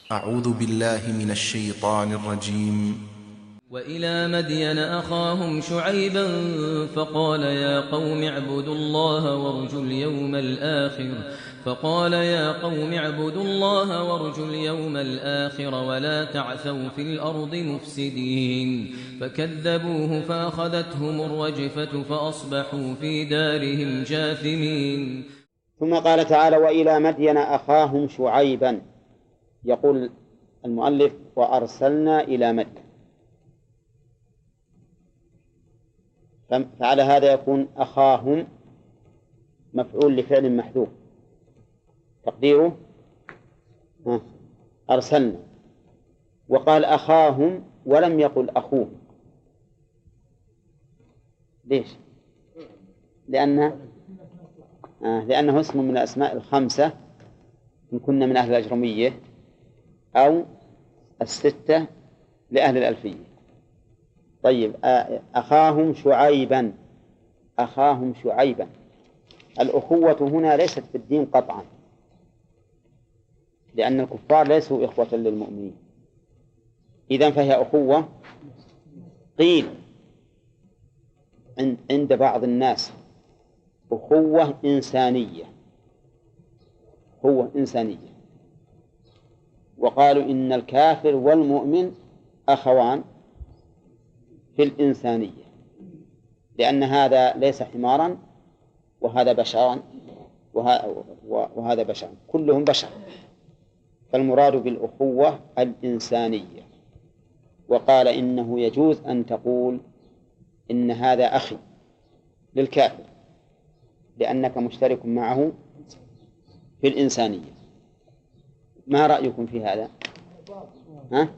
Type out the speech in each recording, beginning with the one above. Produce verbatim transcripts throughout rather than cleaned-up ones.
أعوذ بالله من الشيطان الرجيم. وإلى مدين أخاهم شعيبا فقال يا قوم اعبدوا الله وارجوا اليوم الآخر فقال يا قوم اعبدوا الله وارجوا اليوم الآخر ولا تعثوا في الأرض مفسدين فكذبوه فأخذتهم الرجفة فأصبحوا في دارهم جاثمين. ثم قال تعالى وإلى مدين أخاهم شعيبا. يقول المؤلف وأرسلنا إلى مدين، فعلى هذا يكون أخاهم مفعول لفعل محذوف تقديره أرسلنا، وقال أخاهم ولم يقل أخوه. ليش؟ لأنه آه لأنه اسم من الأسماء الخمسة إن كنا من أهل الأجرمية أو الستة لأهل الألفية. طيب أخاهم شعيبا، أخاهم شعيبا. الأخوة هنا ليست في الدين قطعا، لأن الكفار ليسوا إخوة للمؤمنين، إذن فهي أخوة. قيل عند بعض الناس أخوة إنسانية، أخوة إنسانية، وقالوا إن الكافر والمؤمن أخوان في الإنسانية، لأن هذا ليس حمارا وهذا بشرا وهذا بشر، كلهم بشر، فالمراد بالأخوة الإنسانية. وقال إنه يجوز أن تقول إن هذا أخي للكافر لأنك مشترك معه في الإنسانية. ما رأيكم في هذا؟ ها؟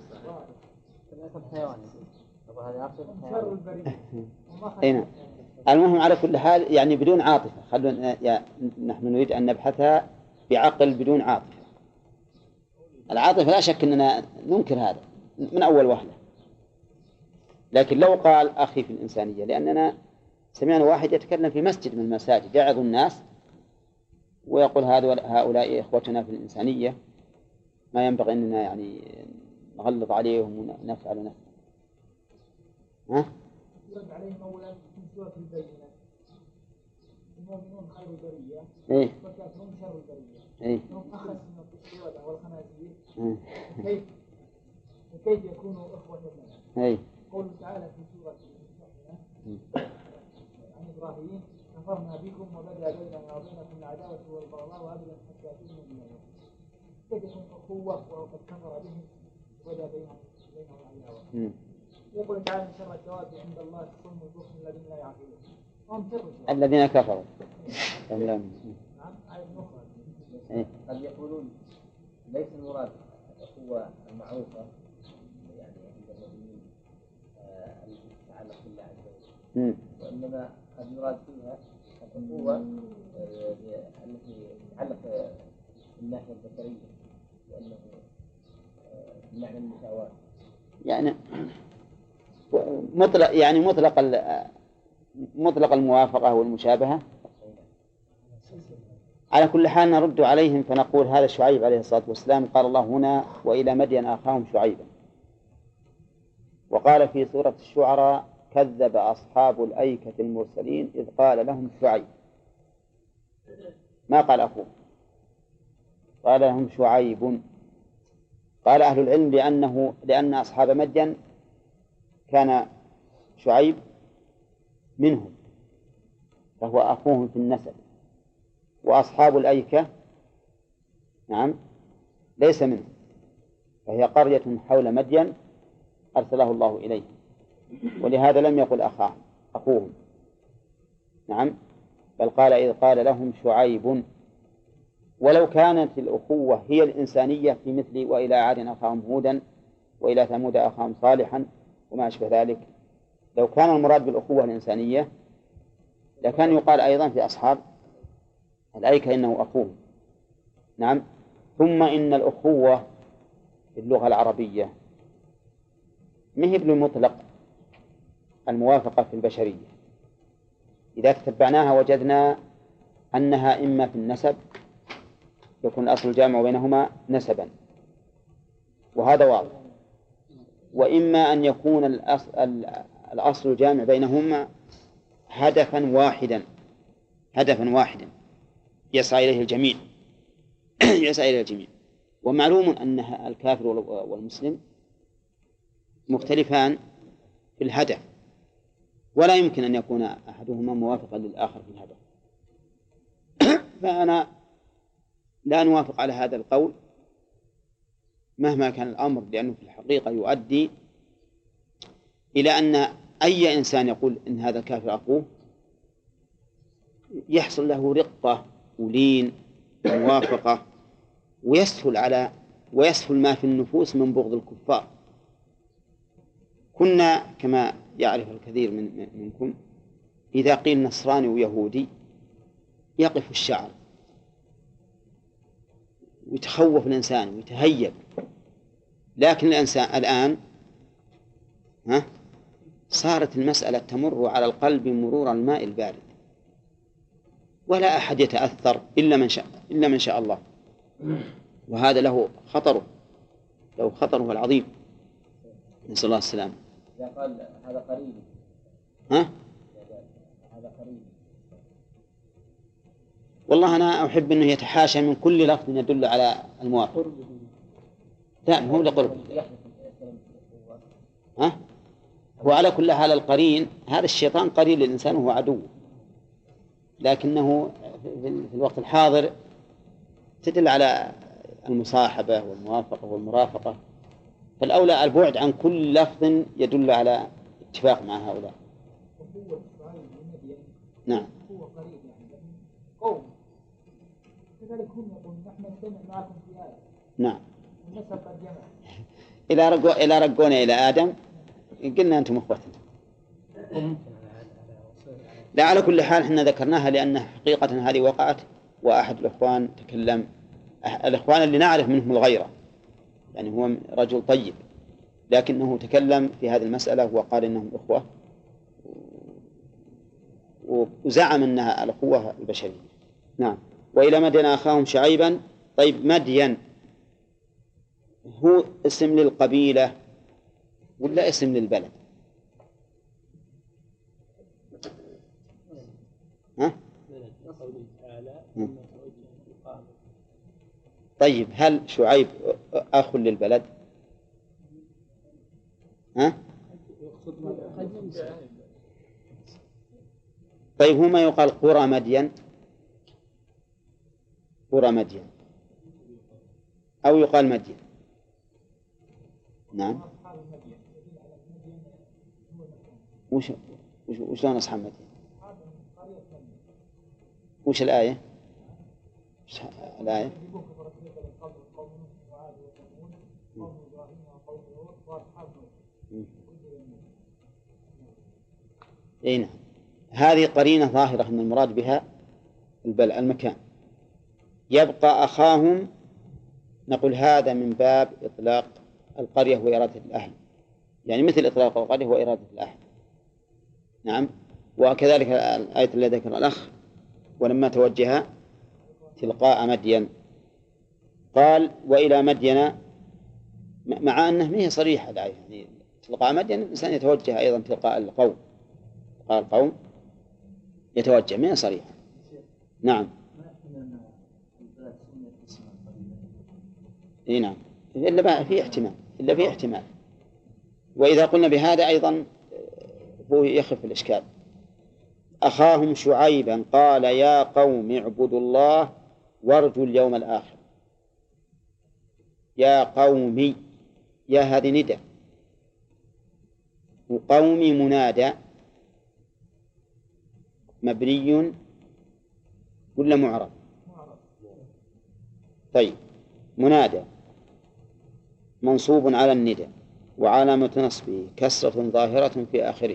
أين؟ المهم على كل حال يعني بدون عاطفة، خلونا يعني نحن نريد أن نبحثها بعقل بدون عاطفة. العاطفة لا شك أننا ننكر هذا من أول وهلة، لكن لو قال أخي في الإنسانية، لأننا سمعنا واحد يتكلم في مسجد من المساجد يعظ الناس ويقول هؤلاء إخوتنا في الإنسانية، ما ينبغي أننا يعني نغلظ عليهم ونفعل ونفعل. ها؟ يرد عليهم أولا في سورة البينة المؤمنون خير البرية والكافرون شر البرية هم أخس من القردة والخنازير كيف كيف يكونوا إخوة لنا؟ قوله تعالى في سورة عن إبراهيم كفرنا بكم وبدأ بيننا وبينكم العداوة والبغضاء وأبدا حتى تؤمنوا بالله. كيف يكون أخوة وقد كفر بهم وبدأ بينهم العداوة؟ يقول تعالى إن شر الدواب عند الله الصم البكم الذين لا يعقلون هم شر الذين كفروا. نعم قد يقولون ليس المراد الأخوة المعروفة يعني عند المؤمنين التي تتعلق بالله عز وجل، وإنما قد يراد فيها الأخوة التي تتعلق بالناحية البشرية، لأنه بمعنى المساواة يعني مطلق يعني مطلق مطلق الموافقة والمشابهة. على كل حال نرد عليهم فنقول هذا شعيب عليه الصلاة والسلام قال الله هنا وإلى مدين أخاهم شعيبا، وقال في سورة الشعراء كذب أصحاب الأيكة المرسلين إذ قال لهم شعيب، ما قال أخوه، قال لهم شعيب. قال أهل العلم لأنه لأن أصحاب مدين كان شعيب منهم فهو أخوهم في النسب، وأصحاب الأيكة نعم ليس منهم، فهي قرية حول مدين أرسله الله إليهم، ولهذا لم يقل أخاهم أخوهم نعم، بل قال إذ قال لهم شعيب. ولو كانت الأخوة هي الإنسانية في مثل وإلى عاد أخاهم هودا وإلى ثمود أخاهم صالحا وما أشبه ذلك، لو كان المراد بالأخوة الإنسانية لكان يقال أيضا في أصحاب الأيكة إنه أخوهم نعم. ثم إن الأخوة في اللغة العربية مهب للمطلق الموافقة في البشرية، إذا تتبعناها وجدنا أنها إما في النسب يكون الأصل الجامع بينهما نسبا، وهذا واضح. وإما أن يكون الأصل, الأصل الجامع بينهما هدفا واحدا هدفا واحدا يسعى إليه الجميع يسعى إليه الجميع. ومعلوم أن الكافر والمسلم مختلفان في الهدف، ولا يمكن أن يكون أحدهما موافقا للآخر في الهدف. فأنا لا نوافق على هذا القول مهما كان الأمر، لأنه في الحقيقة يؤدي إلى أن أي إنسان يقول إن هذا الكافر أخوه يحصل له رقة ولين وموافقة، ويسهل على ويسهل ما في النفوس من بغض الكفار. كنا كما يعرف الكثير من منكم إذا قيل نصراني ويهودي يقف الشعر ويتخوف الإنسان ويتهيب، لكن الإنسان الآن ها صارت المسألة تمر على القلب مرور الماء البارد، ولا أحد يتأثر إلا من شاء إلا من شاء الله. وهذا له خطره له خطره العظيم، نسأل الله السلامة. إذا قال هذا قريبي ها هذا قريبي، والله أنا أحب أنه يتحاشى من كل لفظ يدل على الموافق. لا هو لقرب. ها وعلى كل حال القرين هذا الشيطان قرين للإنسان وهو عدو، لكنه في الوقت الحاضر تدل على المصاحبة والموافقة والمرافقة، فالأولى البعد عن كل لفظ يدل على اتفاق مع هؤلاء. نعم. هو قريب يعني قوم كذلك هم يقولون نحن نجتمع معكم في آية. نعم. النسب قد جمع. إلى رجو إلى رجونا إلى آدم قلنا أنتم أخوتنا. لا على كل حال احنا ذكرناها لأن حقيقة هذه وقعت، وأحد الإخوان تكلم، الإخوان اللي نعرف منهم الغيرة، يعني هو رجل طيب لكنه تكلم في هذه المسألة وقال إنهم إخوة، وزعم أنها الأخوة البشرية. نعم. وإلى مدين أخاهم شعيبا. طيب مدين هو اسم للقبيلة ولا اسم للبلد؟ ها؟ طيب هل شعيب أخ للبلد؟ ها؟ طيب هو ما يقال قرى مدين قرى مدين أو يقال مدين؟ نعم. وش وش وشلون أصحاب مدين؟ وش الآية؟ وش الآية؟ إيه نعم. هذه قرينة ظاهرة أن المراد بها البلد المكان. يبقى أخاهم، نقول هذا من باب إطلاق القرية وإرادة الأهل، يعني مثل إطلاق القرية وإرادة الأهل. نعم. وكذلك الآية التي ذكر الأخ ولما توجه تلقاء مدين قال وإلى مدين، مع أنه ما هي صريحة الآية، يعني تلقاء مدين الإنسان يتوجه أيضا تلقاء القوم، قال القوم يتوجه، ما هي صريحة. نعم. إيه نعم. إلا في احتمال إلا في احتمال وإذا قلنا بهذا أيضا هو يخف الإشكال. أخاهم شعيبا قال يا قوم اعبدوا الله وارجوا اليوم الآخر. يا قومي، يا هذه ندى، وقومي منادى مبني ولا معرب؟ طيب منادى منصوب على الندى وعلامة نصبه كسرة ظاهرة في آخره،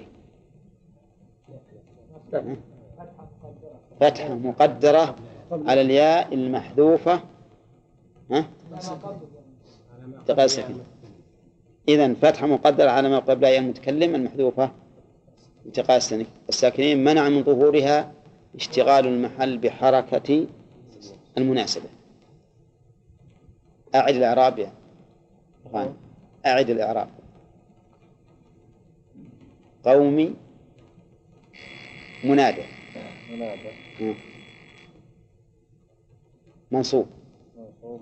فتحة مقدرة على الياء المحذوفة ها تقاسم. إذن فتحة مقدرة على ما قبل ياء المتكلم المحذوفة التقاء الساكنين منع من ظهورها اشتغال المحل بحركة المناسبة. أعد الإعراب طبعا أعد الإعراب. قومي منادى منادى منصوب منصوب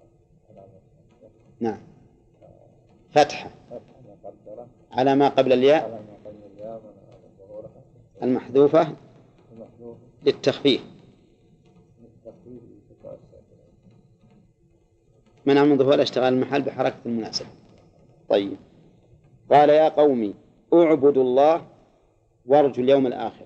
نعم فتحة فتحة مقدرة على ما قبل الياء على ما قبل الياء ظهورها المحذوفة المحذوف للتخفيف للتخفيف لتكاسل. منع من ظهور اشتغال المحل بحركة المناسبة. طيب قال يا قومي اعبدوا الله وارجوا اليوم الآخر.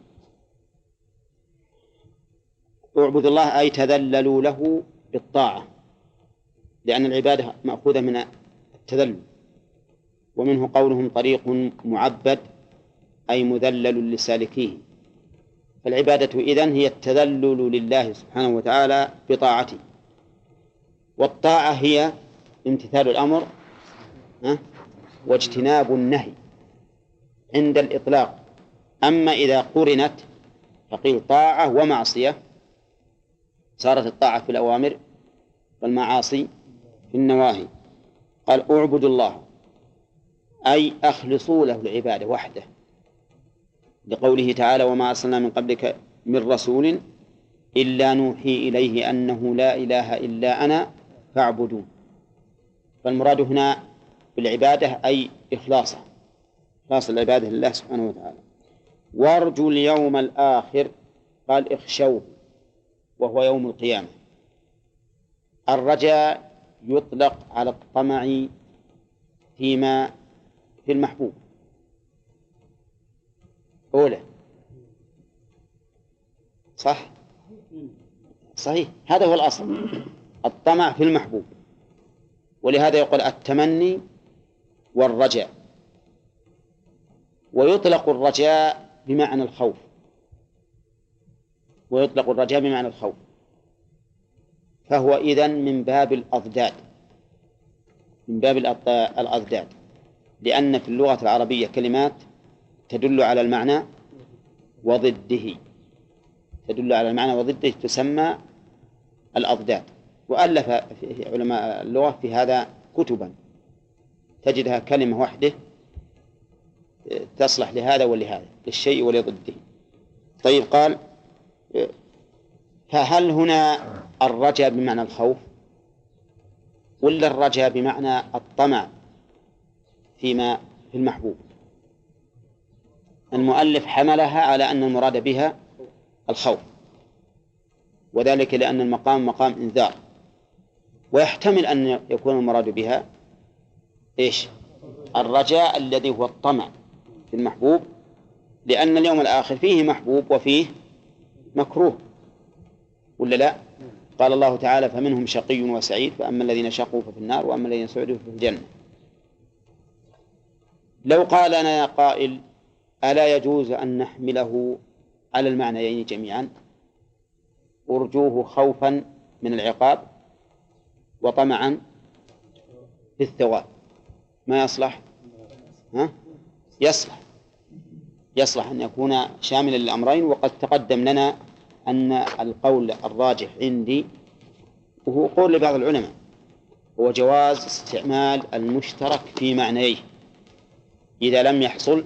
اعبدوا الله أي تذللوا له بالطاعة، لأن العبادة مأخوذة من التذلل، ومنه قولهم طريق معبد أي مذلل لسالكيه. فالعبادة إذن هي التذلل لله سبحانه وتعالى بطاعته، والطاعة هي امتثال الأمر واجتناب النهي عند الإطلاق. أما إذا قرنت فقيل طاعة ومعصية صارت الطاعة في الأوامر والمعاصي في النواهي. قال اعبدوا الله أي أخلصوا له العبادة وحده، لقوله تعالى وما أرسلنا من قبلك من رسول إلا نوحي إليه أنه لا إله إلا أنا فاعبدون. فالمراد هنا بالعبادة أي إخلاصه، إخلاص العبادة لله سبحانه وتعالى. وارجوا اليوم الآخر قال اخشوه وهو يوم القيامة. الرجاء يطلق على الطمع فيما في المحبوب أولى صح؟ صحيح، هذا هو الأصل، الطمع في المحبوب. ولهذا يقول التمني والرجاء. ويطلق الرجاء بمعنى الخوف، ويطلق الرجاء بمعنى الخوف، فهو إذن من باب الأضداد، من باب الأضداد، لأن في اللغة العربية كلمات تدل على المعنى وضده، تدل على المعنى وضده تسمى الأضداد. وألف علماء اللغة في هذا كتبا تجدها كلمة واحدة تصلح لهذا ولهذا، للشيء ولضده. طيب قال فهل هنا الرجاء بمعنى الخوف ولا الرجاء بمعنى الطمع فيما في المحبوب؟ المؤلف حملها على أن المراد بها الخوف، وذلك لأن المقام مقام إنذار، ويحتمل أن يكون المراد بها إيش؟ الرجاء الذي هو الطمع في المحبوب، لأن اليوم الآخر فيه محبوب وفيه مكروه ولا لا؟ قال الله تعالى فمنهم شقي وسعيد، فأما الذين شقوا ففي النار وأما الذين سعدوا ففي الجنة. لو قال لنا يا قائل ألا يجوز أن نحمله على المعنيين جميعا، أرجوه خوفا من العقاب وطمعا في الثواب، ما يصلح؟ ها؟ يصلح يصلح أن يكون شاملا للأمرين. وقد تقدم لنا أن القول الراجح عندي وهو قول لبعض العلماء هو جواز استعمال المشترك في معنيه إذا لم يحصل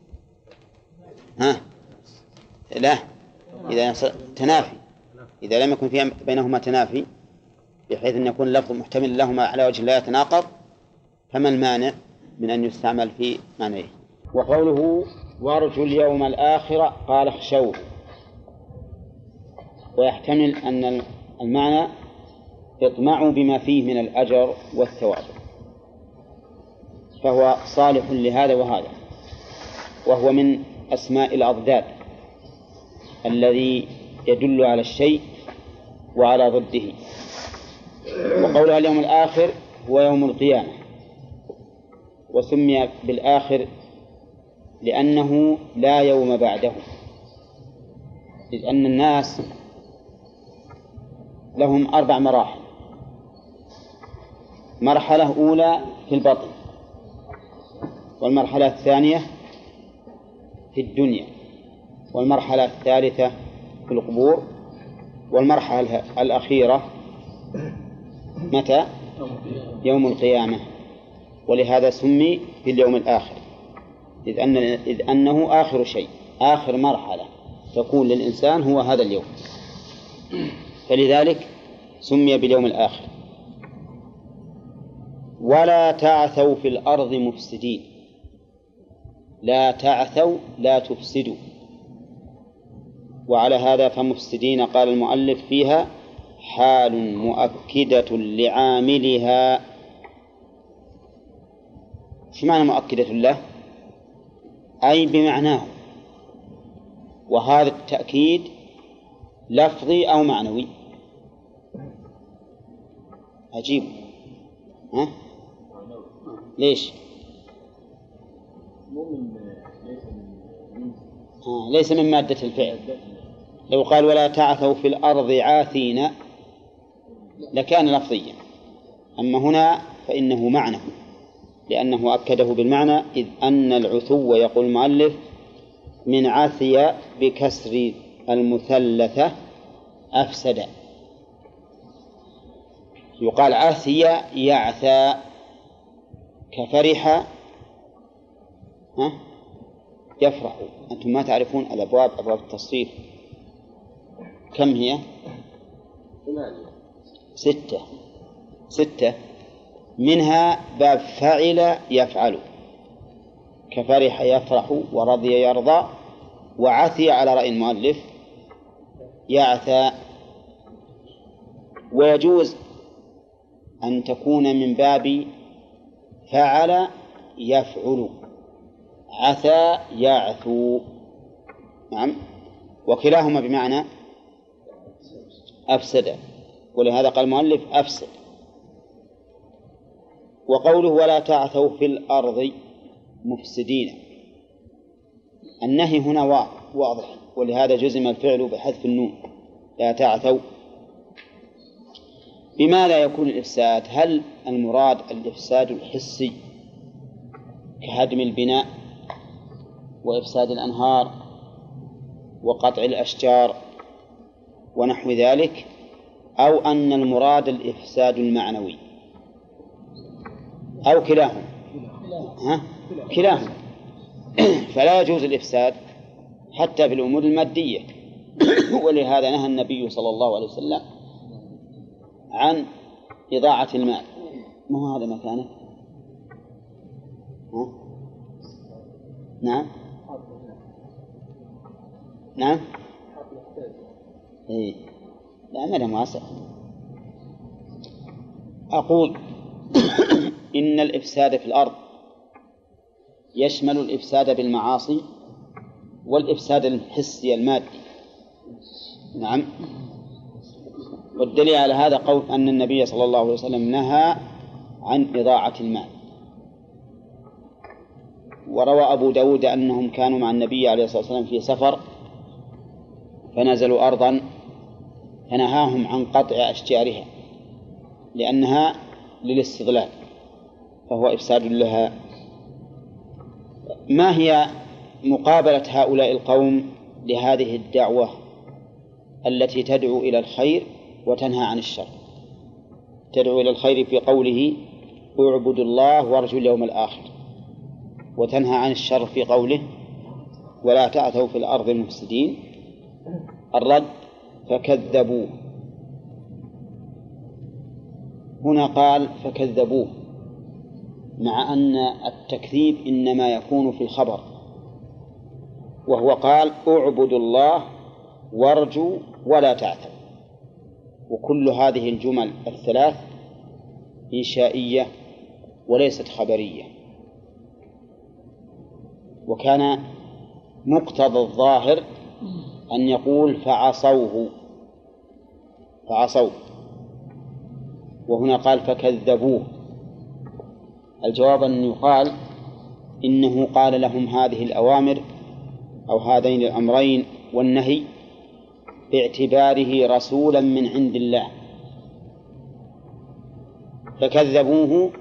ها لا إذا تنافي، إذا لم يكن في بينهما تنافي بحيث أن يكون اللفظ محتمل لهما على وجه لا يتناقض، فما المانع من أن يستعمل في معنيه؟ وقوله وارجوا اليوم الآخر قال اخشوه، ويحتمل أن المعنى اطمعوا بما فيه من الأجر والثواب، فهو صالح لهذا وهذا، وهو من أسماء الأضداد الذي يدل على الشيء وعلى ضده. وقولها اليوم الآخر هو يوم القيامة، وسمي بالآخر لأنه لا يوم بعده، إذ أن الناس لهم أربع مراحل. مرحلة أولى في البطن، والمرحلة الثانية في الدنيا، والمرحلة الثالثة في القبور، والمرحلة الأخيرة متى؟ يوم القيامة. ولهذا سمي باليوم الآخر، إذ, أن إذ أنه آخر شيء، آخر مرحلة تكون للإنسان هو هذا اليوم، فلذلك سمي باليوم الآخر. ولا تعثوا في الأرض مفسدين، لا تعثوا لا تفسدوا، وعلى هذا فمفسدين قال المؤلف فيها حال مؤكدة لعاملها. شو معنى مؤكدة له؟ أي بمعناه، وهذا التأكيد لفظي أو معنوي؟ عجيب، ها؟ ليش؟ آه ليس من مادة الفعل. لو قال ولا تعثوا في الأرض عاثين لكان لفظيا، أما هنا فإنه معنى، لأنه أكده بالمعنى، إذ أن العثو يقول المؤلف من عثي بكسر المثلثة أفسد، يقال عثي يعثى كفرح ها يفرح. أنتم ما تعرفون الأبواب، أبواب التصريف كم هي؟ ستة ستة منها باب فعل يفعل، كفرح يفرح ورضي يرضى، وعثي على رأي المؤلف يعثى. ويجوز أن تكون من باب فعل يفعل، عثى يعثو، نعم، وكلاهما بمعنى أفسد، ولهذا قال المؤلف أفسد. وقوله ولا تعثوا في الأرض مفسدين، النهي هنا واضح، ولهذا جزم الفعل بحذف النون، لا تعثوا. بماذا يكون الإفساد؟ هل المراد الإفساد الحسي كهدم البناء وإفساد الأنهار وقطع الأشجار ونحو ذلك، أو أن المراد الإفساد المعنوي، أو كلاهما؟ ها؟ كلاهما. فلا يجوز الإفساد حتى بالأمور المادية، ولهذا نهى النبي صلى الله عليه وسلم عن إضاعة المال. ما هو هذا مكانه؟ ها؟ نعم نعم إيه. لا ما له واسع. أقول إن الإفساد في الأرض يشمل الإفساد بالمعاصي والإفساد الحسي المادي، نعم. والدليل على هذا قول أن النبي صلى الله عليه وسلم نهى عن إضاعة المال. وروى أبو داود أنهم كانوا مع النبي عليه الصلاة والسلام في سفر فنزلوا أرضا فنهاهم عن قطع أشجارها لأنها للاستغلال، فهو إفساد لها. ما هي مقابلة هؤلاء القوم لهذه الدعوة التي تدعو إلى الخير وتنهى عن الشر؟ تدعو إلى الخير في قوله اعبدوا الله وارجوا اليوم الآخر، وتنهى عن الشر في قوله ولا تعثوا في الأرض مفسدين. الرد فكذبوه، هنا قال فكذبوه، مع أن التكذيب إنما يكون في الخبر، وهو قال اعبدوا الله وارجوا ولا تعثوا، وكل هذه الجمل الثلاث إنشائية وليست خبرية. وكان مقتضى الظاهر أن يقول فعصوه فعصوه وهنا قال فكذبوه. الجواب أن يقال إنه قال لهم هذه الأوامر أو هذين الأمرين والنهي باعتباره رسولا من عند الله، فكذبوه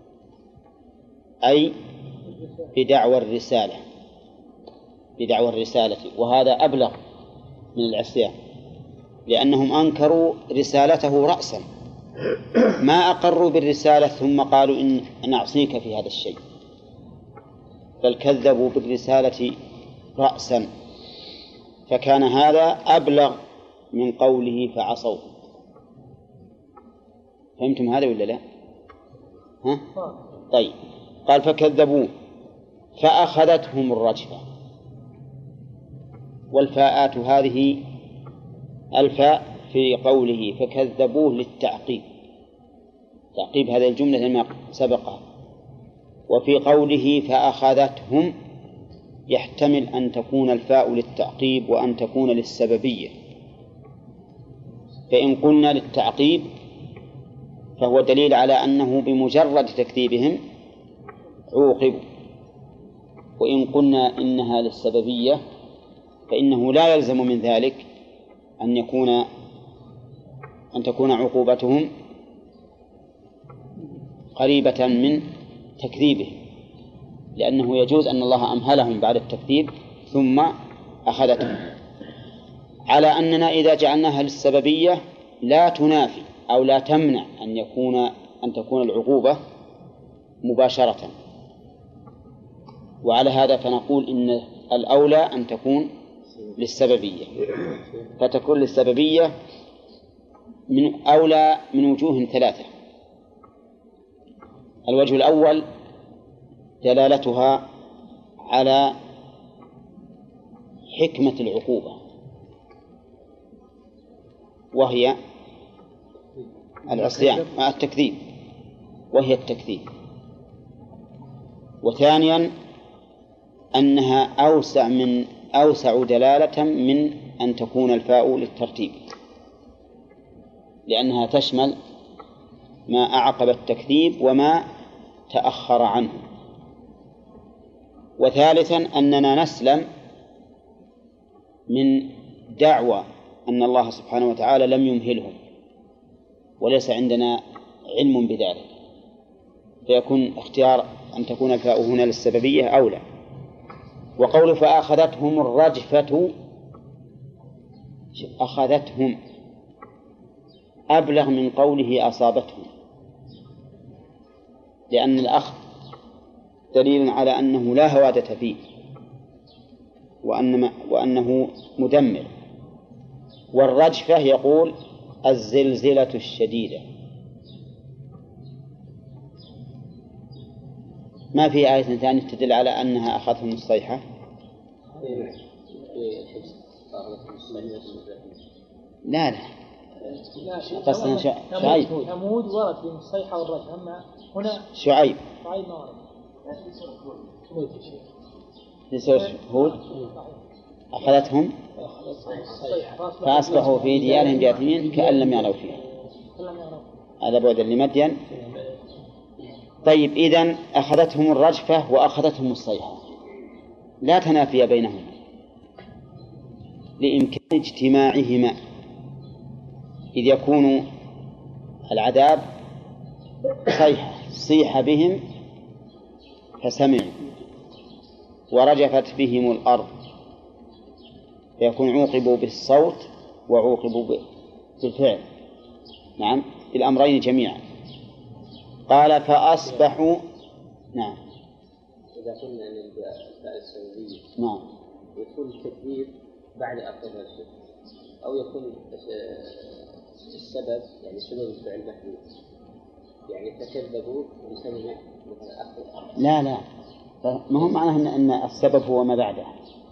أي بدعوى الرسالة بدعوى الرسالة وهذا أبلغ من العصيان، لأنهم أنكروا رسالته رأسا ما أقروا بالرسالة ثم قالوا إن نعصيك في هذا الشيء، بل كذبوا بالرسالة رأسا، فكان هذا أبلغ من قوله فعصوا. فهمتم هذا ولا لا؟ ها؟ طيب، قال فكذبوه فأخذتهم الرجفة. والفاءات هذه الفاء في قوله فكذبوه للتعقيب، تعقيب هذه الجملة ما سبقها. وفي قوله فأخذتهم يحتمل أن تكون الفاء للتعقيب وأن تكون للسببية. فإن قلنا للتعقيب فهو دليل على أنه بمجرد تكذيبهم عوقبوا، وإن قلنا إنها للسببية فإنه لا يلزم من ذلك أن يكون أن تكون عقوبتهم قريبة من تكذيبهم، لأنه يجوز أن الله أمهلهم بعد التكذيب ثم أخذتهم، على أننا إذا جعلناها للسببية لا تنافي أو لا تمنع أن يكون أن تكون العقوبة مباشرة. وعلى هذا فنقول إن الأولى أن تكون للسببية، فتكون للسببية من أولى من وجوه ثلاثة. الوجه الأول دلالتها على حكمة العقوبة، وهي العصيان مع التكذيب، وهي التكذيب. وثانيا أنها أوسع من أوسع دلالة من أن تكون الفاء للترتيب، لأنها تشمل ما أعقب التكذيب وما تأخر عنه. وثالثا أننا نسلم من دعوى أن الله سبحانه وتعالى لم يمهلهم وليس عندنا علم بذلك، فيكون اختيار أن تكون الفاء هنا للسببية أولى. وقول فأخذتهم الرجفة، أخذتهم أبلغ من قوله أصابتهم، لأن الأخذ دليل على أنه لا هوادة فيه وأن وأنه مدمر. والرجفة يقول الزلزلة الشديدة. ما في آية ثانية تدل على أنها أخذتهم الصيحة؟ لا لا قصدنا شعيب. ثمود ورد في الصيحة والرجل، أما هنا شعيب شعيب ما ورد. لسورة هود أخذتهم فأصبحوا في ديارهم جاثمين كأن لم يغنوا فيها. هذا بعد لمدين. طيب، إذن أخذتهم الرجفة وأخذتهم الصيحة، لا تنافي بينهما لإمكان اجتماعهما، إذ يكون العذاب صيحة صيح بهم فسمعوا ورجفت بهم الأرض، فيكون عوقبوا بالصوت وعوقبوا بالفعل، نعم، بالأمرين جميعا. قال فأصبحوا، نعم. إذا قلنا أن الفاء السببية نعم يكون التكذيب بعد أخذ الشيء، أو يكون السبب يعني سبب الفعل محدود، يعني تكذبوا بسبب مثلا أخذ. لا لا ما هو معناه أن السبب هو ما بعده.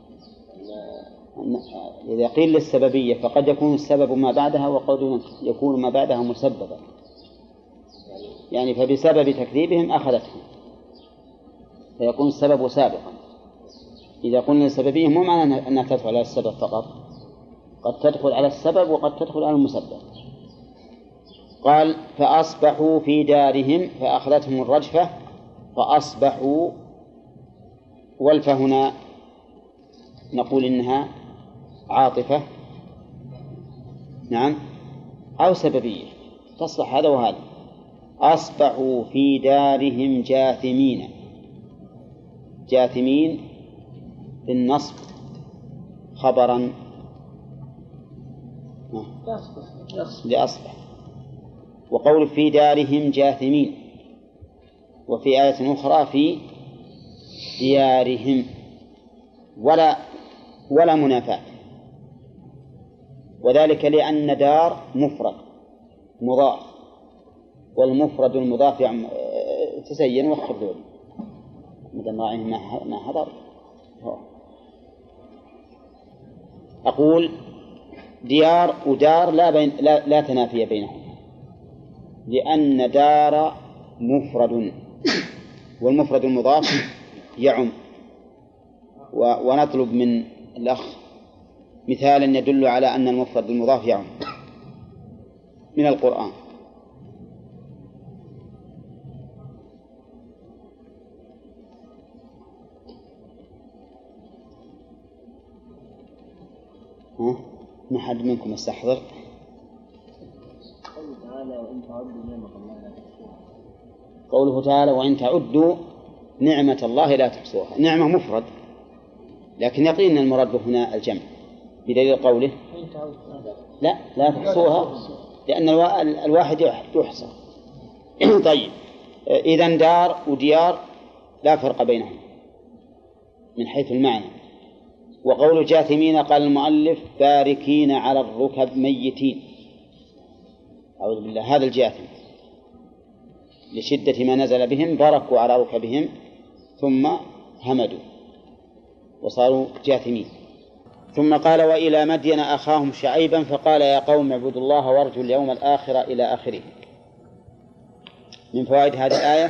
إذا قيل للسببية فقد يكون السبب ما بعدها، وقد يكون ما بعدها مسببا، يعني فبسبب تكذيبهم أخذتهم، فيكون السبب سابقا. إذا قلنا السببية مو معنى أنها تدخل على السبب فقط، قد تدخل على السبب وقد تدخل على المسبب. قال فأصبحوا في دارهم فأخذتهم الرجفة فأصبحوا، والفا هنا نقول إنها عاطفة، نعم، أو سببية، تصلح هذا وهذا. أصبحوا في دارهم جاثمين، جاثمين بالنصب خبرا لأصبح، وقول في دارهم جاثمين، وفي آية أخرى في ديارهم، ولا ولا منافاة، وذلك لأن دار مفرد مضاف، والمفرد المضاف يعني تزين وخر ذولي مثل راعيه ما حضر. أقول ديار ودار لا, بين لا, لا تنافي بينهم، لأن دار مفرد والمفرد المضاف يعم. ونطلب من الأخ مثالا يدل على أن المفرد المضاف يعم من القرآن. ها؟ ما حد منكم يستحضر؟ قوله تعالى وإن تعدوا نعمة الله لا تحصوها. نعمة مفرد، لكن يقين المراد هنا الجمع بدليل قوله لا لا تحصوها، لأن الواحد يحصى. طيب، إذن دار وديار لا فرق بينهم من حيث المعنى. وقول جاثمين قال المؤلف باركين على الركب ميتين، أعوذ بالله، هذا الجاثم لشدة ما نزل بهم بركوا على ركبهم ثم همدوا وصاروا جاثمين. ثم قال وإلى مدين أخاهم شعيبا فقال يا قوم اعبدوا الله وارجوا اليوم الآخر إلى آخره. من فوائد هذه الآية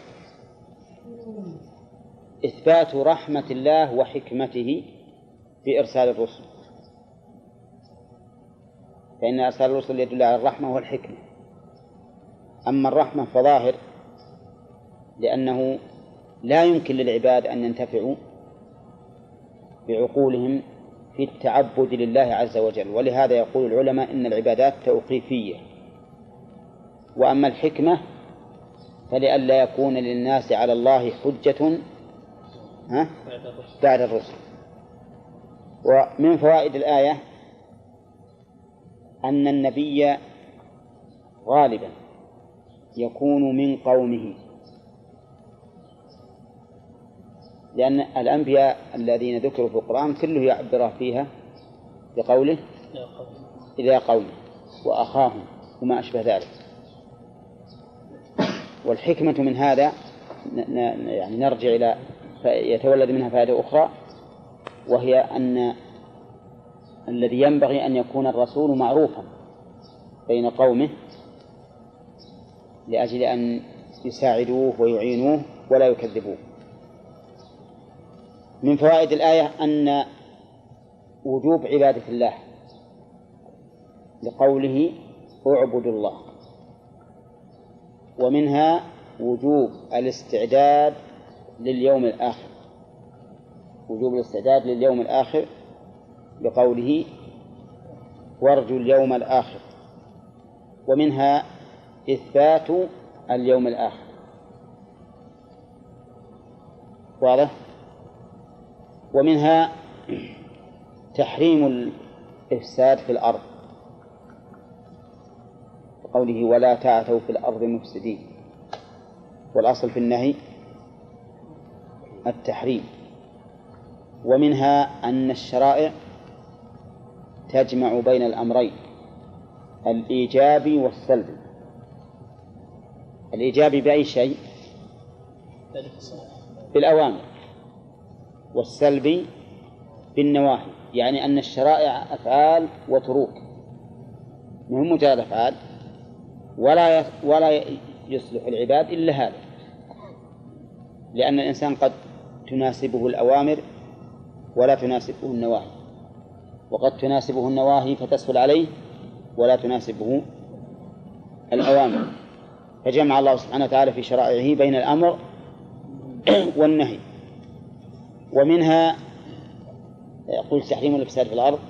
إثبات رحمة الله وحكمته في إرسال الرسل، فإن إرسال الرسل يدل على الرحمة والحكمة. أما الرحمة فظاهر، لأنه لا يمكن للعباد أن ينتفعوا بعقولهم في التعبد لله عز وجل، ولهذا يقول العلماء إن العبادات توقيفية. وأما الحكمة فلئلا يكون للناس على الله حجة ها؟ بعد الرسل. ومن فوائد الآية أن النبي غالبا يكون من قومه، لأن الأنبياء الذين ذكروا في القرآن كله يعبر فيها بقوله إلى قومه وأخاهم وما أشبه ذلك. والحكمة من هذا يعني نرجع إلى يتولد منها فائدة أخرى، وهي أن الذي ينبغي أن يكون الرسول معروفا بين قومه لأجل أن يساعدوه ويعينوه ولا يكذبوه. من فوائد الآية أن وجوب عبادة الله لقوله اعبدوا الله، ومنها وجوب الاستعداد لليوم الآخر، وجوب الاستعداد لليوم الآخر بقوله وارجوا اليوم الآخر، ومنها إثبات اليوم الآخر. واضح؟ ومنها تحريم الإفساد في الأرض بقوله ولا تعثوا في الأرض مفسدين، والأصل في النهي التحريم. ومنها أن الشرائع تجمع بين الأمرين الإيجاب والسلب. الإيجاب بأي شيء؟ بالأوامر، والسلب بالنواهي، يعني أن الشرائع أفعال وتروك، مهم مجرد أفعال، ولا ولا يصلح العباد إلا هذا، لأن الإنسان قد تناسبه الأوامر ولا تناسبه النواهي، وقد تناسبه النواهي فتسهل عليه ولا تناسبه الأوامر، فجمع الله سبحانه وتعالى في شرائعه بين الأمر والنهي. ومنها يقول تحريم الإفساد في الأرض.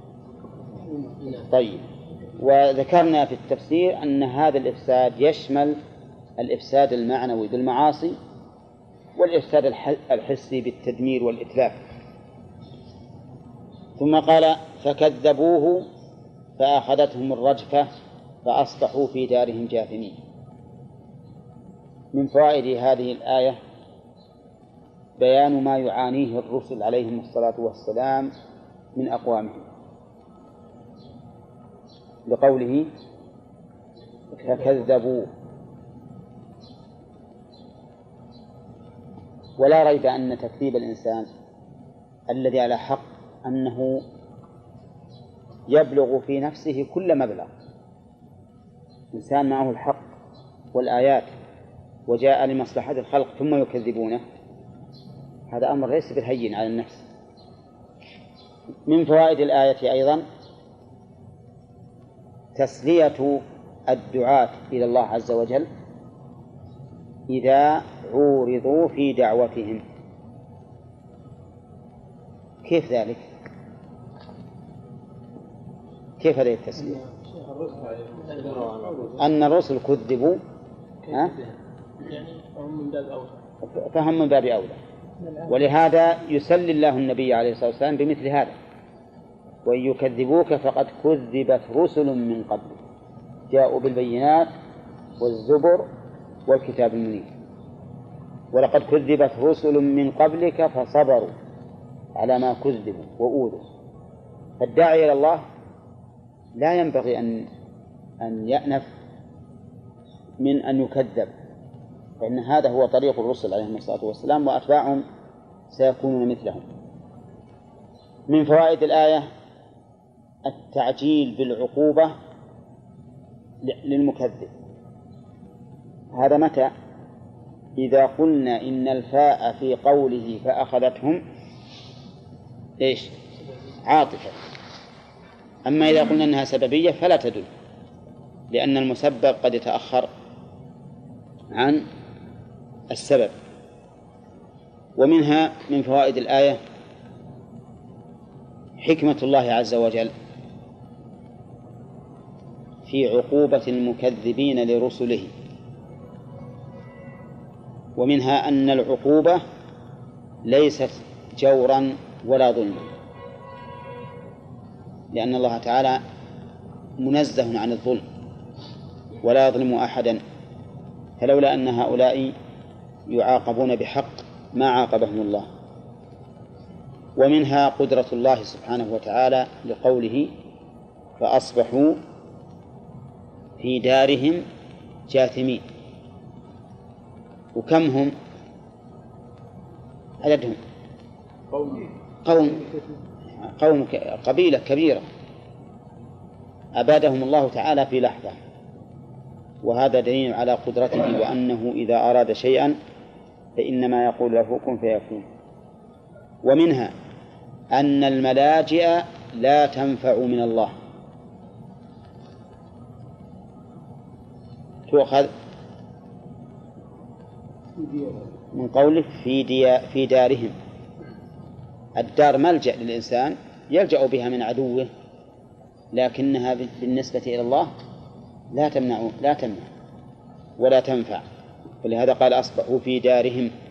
طيب، وذكرنا في التفسير أن هذا الإفساد يشمل الإفساد المعنوي بالمعاصي والإفساد الحسي بالتدمير والإتلاف. ثم قال فكذبوه فأخذتهم الرجفة فأصبحوا في دارهم جاثمين. من فوائد هذه الآية بيان ما يعانيه الرسل عليهم الصلاة والسلام من أقوامهم، لقوله فكذبوا. ولا ريب أن تكذيب الإنسان الذي على حق أنه يبلغ في نفسه كل مبلغ. إنسان معه الحق والآيات وجاء لمصلحة الخلق ثم يكذبونه، هذا أمر ليس بالهين على النفس. من فوائد الآية أيضا تسلية الدعاة إلى الله عز وجل إذا عورضوا في دعوتهم. كيف ذلك؟ كيف هذه التسلية؟ أن الرسل كذبوا فهم من باب أولى، ولهذا يسلي الله النبي عليه الصلاة والسلام بمثل هذا: وإن يكذبوك فقد كذبت رسل من قبل جاءوا بالبينات والزبر والكتاب المنير، ولقد كذبت رسل من قبلك فصبروا على ما كذبوا وأوذوا. فالداعي إلى الله لا ينبغي أن أن يأنف من أن يكذب، فإن هذا هو طريق الرسل عليهم الصلاة والسلام، وأتباعهم سيكونون مثلهم. من فوائد الآية التعجيل بالعقوبة للمكذب. هذا متى؟ إذا قلنا إن الفاء في قوله فأخذتهم إيش؟ عاطفة. أما إذا قلنا أنها سببية فلا تدل، لأن المسبب قد يتأخر عن السبب. ومنها من فوائد الآية حكمة الله عز وجل في عقوبة المكذبين لرسله. ومنها أن العقوبة ليست جورا ولا ظلما، لأن الله تعالى منزه عن الظلم ولا يظلم أحدا، فلولا أن هؤلاء يعاقبون بحق ما عاقبهم الله. ومنها قدرة الله سبحانه وتعالى لقوله فأصبحوا في دارهم جاثمين. وكم هم عددهم؟ قوم قوم قبيلة كبيرة أبادهم الله تعالى في لحظة، وهذا دليل على قدرته وأنه إذا أراد شيئا فإنما يقول له كن فيكون. ومنها أن الملاجئ لا تنفع من الله، تؤخذ من قوله في, دي في دارهم. الدار ملجأ للإنسان يلجأ بها من عدوه، لكنها بالنسبة إلى الله لا تمنع لا تمنع ولا تنفع، ولهذا قال أصبحوا في دارهم